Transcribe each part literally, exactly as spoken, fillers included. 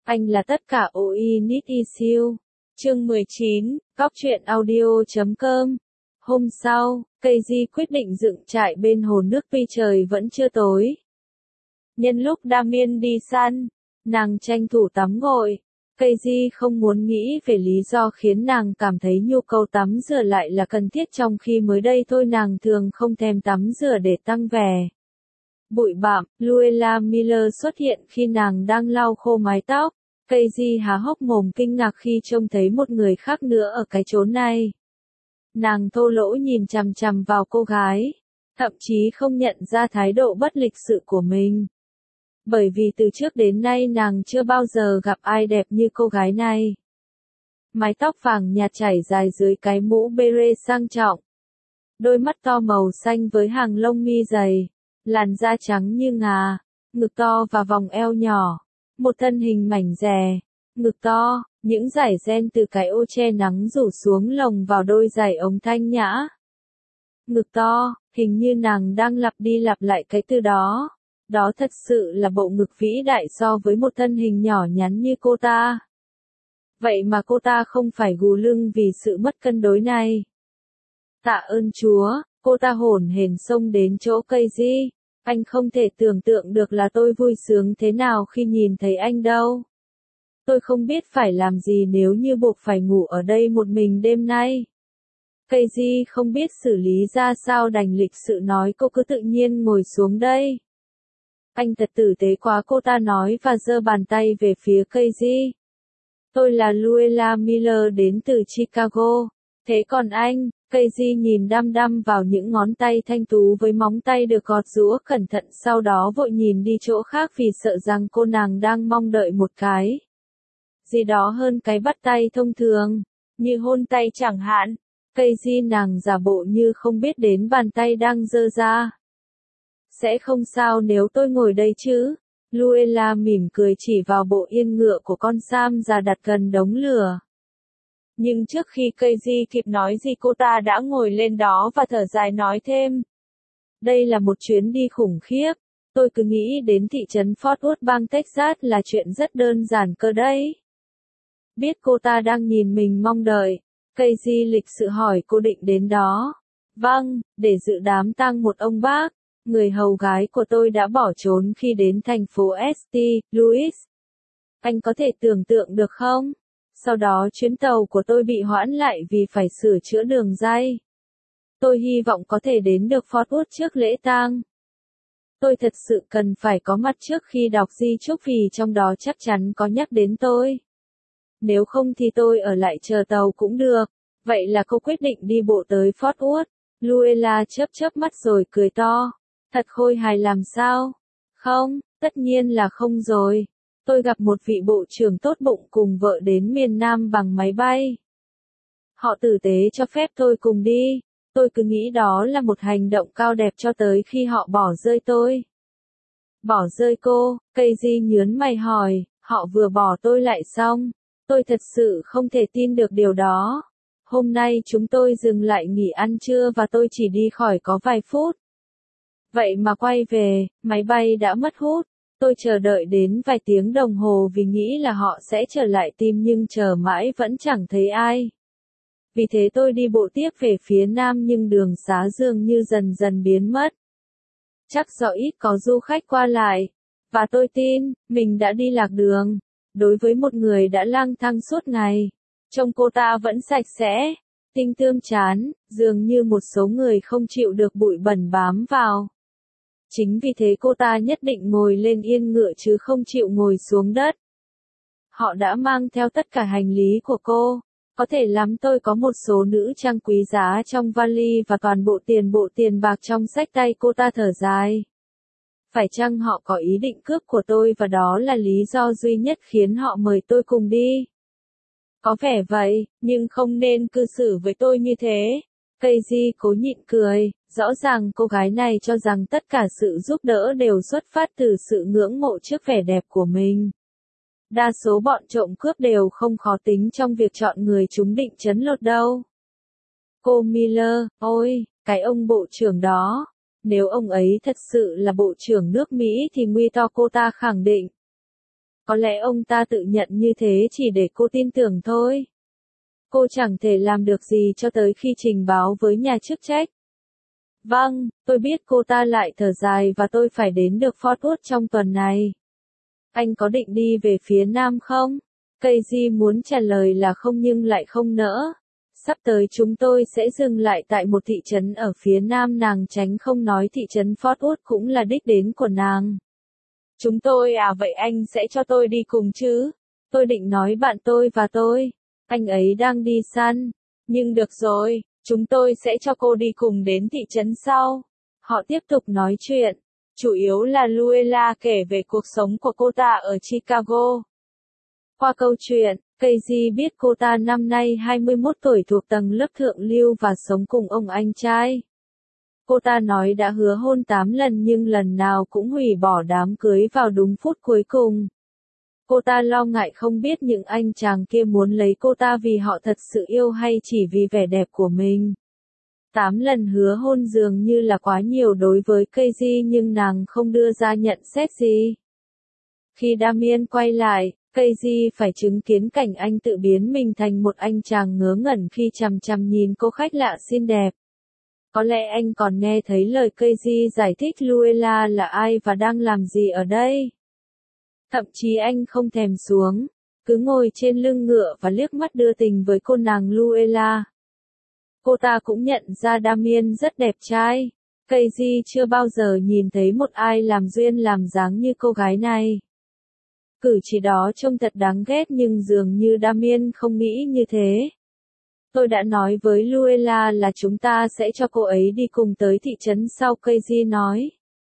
Anh là tất cả all I need is you. Chương mười chín, Góc truyện audio chấm com. Hôm sau, Keiji quyết định dựng trại bên hồ nước tuy trời vẫn chưa tối. Nhân lúc Damien đi săn, nàng tranh thủ tắm gội. Keiji không muốn nghĩ về lý do khiến nàng cảm thấy nhu cầu tắm rửa lại là cần thiết trong khi mới đây thôi nàng thường không thèm tắm rửa để tăng vẻ. Bụi bặm, Luella Miller xuất hiện khi nàng đang lau khô mái tóc. Keiji há hốc mồm kinh ngạc khi trông thấy một người khác nữa ở cái chốn này. Nàng thô lỗ nhìn chằm chằm vào cô gái, thậm chí không nhận ra thái độ bất lịch sự của mình. Bởi vì từ trước đến nay nàng chưa bao giờ gặp ai đẹp như cô gái này. Mái tóc vàng nhạt chảy dài dưới cái mũ beret sang trọng. Đôi mắt to màu xanh với hàng lông mi dày, làn da trắng như ngà, ngực to và vòng eo nhỏ. Một thân hình mảnh dè, ngực to, những dải ren từ cái ô che nắng rủ xuống lồng vào đôi giày ống thanh nhã. Ngực to, hình như nàng đang lặp đi lặp lại cái từ đó. Đó thật sự là bộ ngực vĩ đại so với một thân hình nhỏ nhắn như cô ta. Vậy mà cô ta không phải gù lưng vì sự mất cân đối này. Tạ ơn Chúa, cô ta hổn hển xông đến chỗ Keiji. Anh không thể tưởng tượng được là tôi vui sướng thế nào khi nhìn thấy anh đâu. Tôi không biết phải làm gì nếu như buộc phải ngủ ở đây một mình đêm nay. Keiji không biết xử lý ra sao đành lịch sự nói cô cứ tự nhiên ngồi xuống đây. Anh thật tử tế quá cô ta nói và giơ bàn tay về phía Keiji. Tôi là Luella Miller đến từ Chicago. Thế còn anh? Keiji nhìn đăm đăm vào những ngón tay thanh tú với móng tay được gọt giũa cẩn thận sau đó vội nhìn đi chỗ khác vì sợ rằng cô nàng đang mong đợi một cái gì đó hơn cái bắt tay thông thường, như hôn tay chẳng hạn. Keiji nàng giả bộ như không biết đến bàn tay đang giơ ra. Sẽ không sao nếu tôi ngồi đây chứ? Luella mỉm cười chỉ vào bộ yên ngựa của con Sam già đặt gần đống lửa. Nhưng trước khi Keiji kịp nói gì cô ta đã ngồi lên đó và thở dài nói thêm. Đây là một chuyến đi khủng khiếp. Tôi cứ nghĩ đến thị trấn Fort Worth bang Texas là chuyện rất đơn giản cơ đấy. Biết cô ta đang nhìn mình mong đợi, Keiji lịch sự hỏi cô định đến đó. Vâng, để dự đám tang một ông bác. Người hầu gái của tôi đã bỏ trốn khi đến thành phố Saint Louis. Anh có thể tưởng tượng được không? Sau đó chuyến tàu của tôi bị hoãn lại vì phải sửa chữa đường ray. Tôi hy vọng có thể đến được Fort Worth trước lễ tang. Tôi thật sự cần phải có mặt trước khi đọc di chúc vì trong đó chắc chắn có nhắc đến tôi. Nếu không thì tôi ở lại chờ tàu cũng được. Vậy là cô quyết định đi bộ tới Fort Worth. Luella chớp chớp mắt rồi cười to. Thật khôi hài làm sao? Không, tất nhiên là không rồi. Tôi gặp một vị bộ trưởng tốt bụng cùng vợ đến miền Nam bằng máy bay. Họ tử tế cho phép tôi cùng đi. Tôi cứ nghĩ đó là một hành động cao đẹp cho tới khi họ bỏ rơi tôi. Bỏ rơi cô? Keiji nhớn mày hỏi, họ vừa bỏ tôi lại xong. Tôi thật sự không thể tin được điều đó. Hôm nay chúng tôi dừng lại nghỉ ăn trưa và tôi chỉ đi khỏi có vài phút. Vậy mà quay về, máy bay đã mất hút. Tôi chờ đợi đến vài tiếng đồng hồ vì nghĩ là họ sẽ trở lại tìm nhưng chờ mãi vẫn chẳng thấy ai. Vì thế tôi đi bộ tiếp về phía nam nhưng đường xá dường như dần dần biến mất. Chắc do ít có du khách qua lại. Và tôi tin, mình đã đi lạc đường. Đối với một người đã lang thang suốt ngày, trông cô ta vẫn sạch sẽ, tinh tươm chán, dường như một số người không chịu được bụi bẩn bám vào. Chính vì thế cô ta nhất định ngồi lên yên ngựa chứ không chịu ngồi xuống đất. Họ đã mang theo tất cả hành lý của cô. Có thể lắm tôi có một số nữ trang quý giá trong vali và toàn bộ tiền bộ tiền bạc trong xách tay cô ta thở dài. Phải chăng họ có ý định cướp của tôi và đó là lý do duy nhất khiến họ mời tôi cùng đi? Có vẻ vậy, nhưng không nên cư xử với tôi như thế. Keiji cố nhịn cười, rõ ràng cô gái này cho rằng tất cả sự giúp đỡ đều xuất phát từ sự ngưỡng mộ trước vẻ đẹp của mình. Đa số bọn trộm cướp đều không khó tính trong việc chọn người chúng định trấn lột đâu. Cô Miller, ôi, cái ông bộ trưởng đó. Nếu ông ấy thật sự là bộ trưởng nước Mỹ thì nguy to cô ta khẳng định. Có lẽ ông ta tự nhận như thế chỉ để cô tin tưởng thôi. Cô chẳng thể làm được gì cho tới khi trình báo với nhà chức trách. Vâng, tôi biết, cô ta lại thở dài, và tôi phải đến được Fort Worth trong tuần này. Anh có định đi về phía Nam không? Casey muốn trả lời là không nhưng lại không nỡ. Sắp tới chúng tôi sẽ dừng lại tại một thị trấn ở phía Nam, nàng tránh không nói thị trấn Fort Worth cũng là đích đến của nàng. Chúng tôi à, vậy anh sẽ cho tôi đi cùng chứ? Tôi định nói bạn tôi và tôi. Anh ấy đang đi săn. Nhưng được rồi, chúng tôi sẽ cho cô đi cùng đến thị trấn sau. Họ tiếp tục nói chuyện. Chủ yếu là Luella kể về cuộc sống của cô ta ở Chicago. Qua câu chuyện, Casey biết cô ta năm nay hai mươi mốt tuổi, thuộc tầng lớp thượng lưu và sống cùng ông anh trai. Cô ta nói đã hứa hôn tám lần nhưng lần nào cũng hủy bỏ đám cưới vào đúng phút cuối cùng. Cô ta lo ngại không biết những anh chàng kia muốn lấy cô ta vì họ thật sự yêu hay chỉ vì vẻ đẹp của mình. Tám lần hứa hôn dường như là quá nhiều đối với Casey, nhưng nàng không đưa ra nhận xét gì. Khi Damien quay lại, Casey phải chứng kiến cảnh anh tự biến mình thành một anh chàng ngớ ngẩn khi chằm chằm nhìn cô khách lạ xinh đẹp. Có lẽ anh còn nghe thấy lời Casey giải thích Luella là ai và đang làm gì ở đây. Thậm chí anh không thèm xuống, cứ ngồi trên lưng ngựa và liếc mắt đưa tình với cô nàng Luella. Cô ta cũng nhận ra Damien rất đẹp trai. Casey chưa bao giờ nhìn thấy một ai làm duyên làm dáng như cô gái này. Cử chỉ đó trông thật đáng ghét, nhưng dường như Damien không nghĩ như thế. Tôi đã nói với Luella là chúng ta sẽ cho cô ấy đi cùng tới thị trấn sau, Casey nói.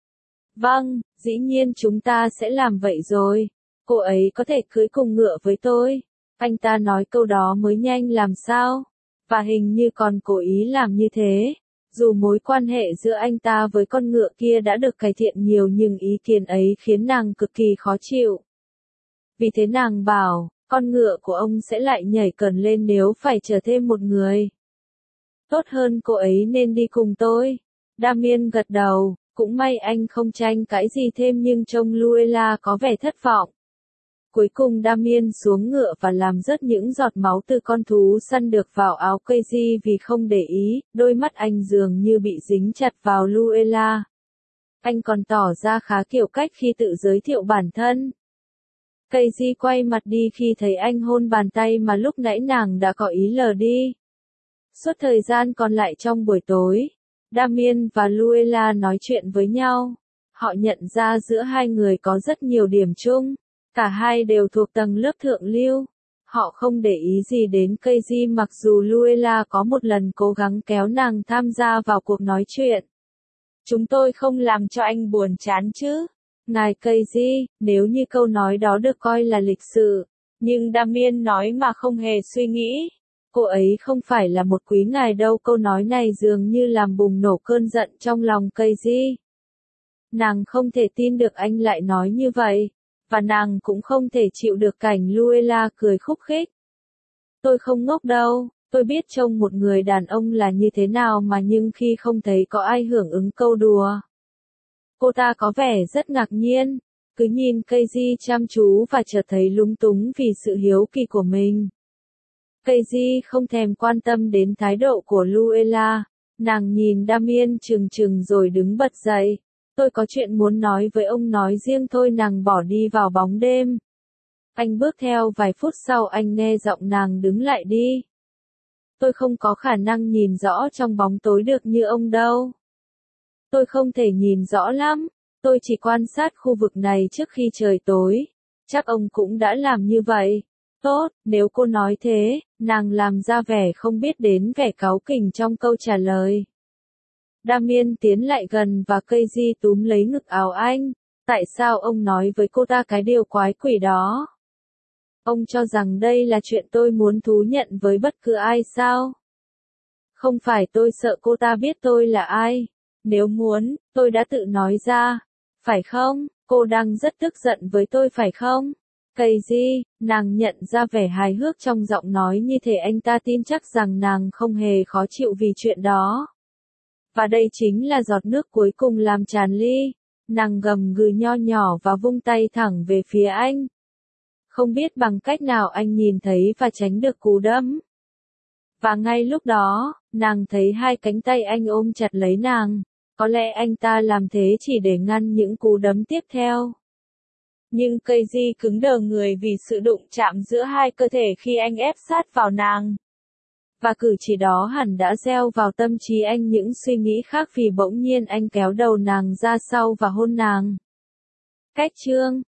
Vâng, dĩ nhiên chúng ta sẽ làm vậy rồi. Cô ấy có thể cưỡi cùng ngựa với tôi. Anh ta nói câu đó mới nhanh làm sao. Và hình như còn cố ý làm như thế. Dù mối quan hệ giữa anh ta với con ngựa kia đã được cải thiện nhiều, nhưng ý kiến ấy khiến nàng cực kỳ khó chịu. Vì thế nàng bảo, con ngựa của ông sẽ lại nhảy cẩn lên nếu phải chờ thêm một người. Tốt hơn cô ấy nên đi cùng tôi. Damien gật đầu, cũng may anh không tranh cãi gì thêm, nhưng trông Luella có vẻ thất vọng. Cuối cùng Damien xuống ngựa và làm rớt những giọt máu từ con thú săn được vào áo Casey vì không để ý, đôi mắt anh dường như bị dính chặt vào Luella. Anh còn tỏ ra khá kiểu cách khi tự giới thiệu bản thân. Casey quay mặt đi khi thấy anh hôn bàn tay mà lúc nãy nàng đã có ý lờ đi. Suốt thời gian còn lại trong buổi tối, Damien và Luella nói chuyện với nhau. Họ nhận ra giữa hai người có rất nhiều điểm chung. Cả hai đều thuộc tầng lớp thượng lưu. Họ không để ý gì đến Casey mặc dù Luella có một lần cố gắng kéo nàng tham gia vào cuộc nói chuyện. Chúng tôi không làm cho anh buồn chán chứ? Ngài Casey, nếu như câu nói đó được coi là lịch sự. Nhưng Damien nói mà không hề suy nghĩ. Cô ấy không phải là một quý ngài đâu. Câu nói này dường như làm bùng nổ cơn giận trong lòng Casey. Nàng không thể tin được anh lại nói như vậy. Và nàng cũng không thể chịu được cảnh Luella cười khúc khích. Tôi không ngốc đâu, tôi biết trông một người đàn ông là như thế nào mà, nhưng khi không thấy có ai hưởng ứng câu đùa. Cô ta có vẻ rất ngạc nhiên, cứ nhìn Casey chăm chú và chợt thấy lúng túng vì sự hiếu kỳ của mình. Casey không thèm quan tâm đến thái độ của Luella, nàng nhìn Damien chừng chừng rồi đứng bật dậy. Tôi có chuyện muốn nói với ông, nói riêng thôi. Nàng bỏ đi vào bóng đêm. Anh bước theo, vài phút sau anh nghe giọng nàng đứng lại đi. Tôi không có khả năng nhìn rõ trong bóng tối được như ông đâu. Tôi không thể nhìn rõ lắm. Tôi chỉ quan sát khu vực này trước khi trời tối. Chắc ông cũng đã làm như vậy. Tốt, nếu cô nói thế, nàng làm ra vẻ không biết đến vẻ cáu kỉnh trong câu trả lời. Damien tiến lại gần và Casey túm lấy ngực áo anh. Tại sao ông nói với cô ta cái điều quái quỷ đó? Ông cho rằng đây là chuyện tôi muốn thú nhận với bất cứ ai sao? Không phải tôi sợ cô ta biết tôi là ai. Nếu muốn, tôi đã tự nói ra. Phải không? Cô đang rất tức giận với tôi phải không? Casey, nàng nhận ra vẻ hài hước trong giọng nói như thể anh ta tin chắc rằng nàng không hề khó chịu vì chuyện đó. Và đây chính là giọt nước cuối cùng làm tràn ly. Nàng gầm gừ nho nhỏ và vung tay thẳng về phía anh. Không biết bằng cách nào anh nhìn thấy và tránh được cú đấm. Và ngay lúc đó, nàng thấy hai cánh tay anh ôm chặt lấy nàng. Có lẽ anh ta làm thế chỉ để ngăn những cú đấm tiếp theo. Nhưng Casey cứng đờ người vì sự đụng chạm giữa hai cơ thể khi anh ép sát vào nàng. Và cử chỉ đó hẳn đã gieo vào tâm trí anh những suy nghĩ khác vì bỗng nhiên anh kéo đầu nàng ra sau và hôn nàng. Cách chương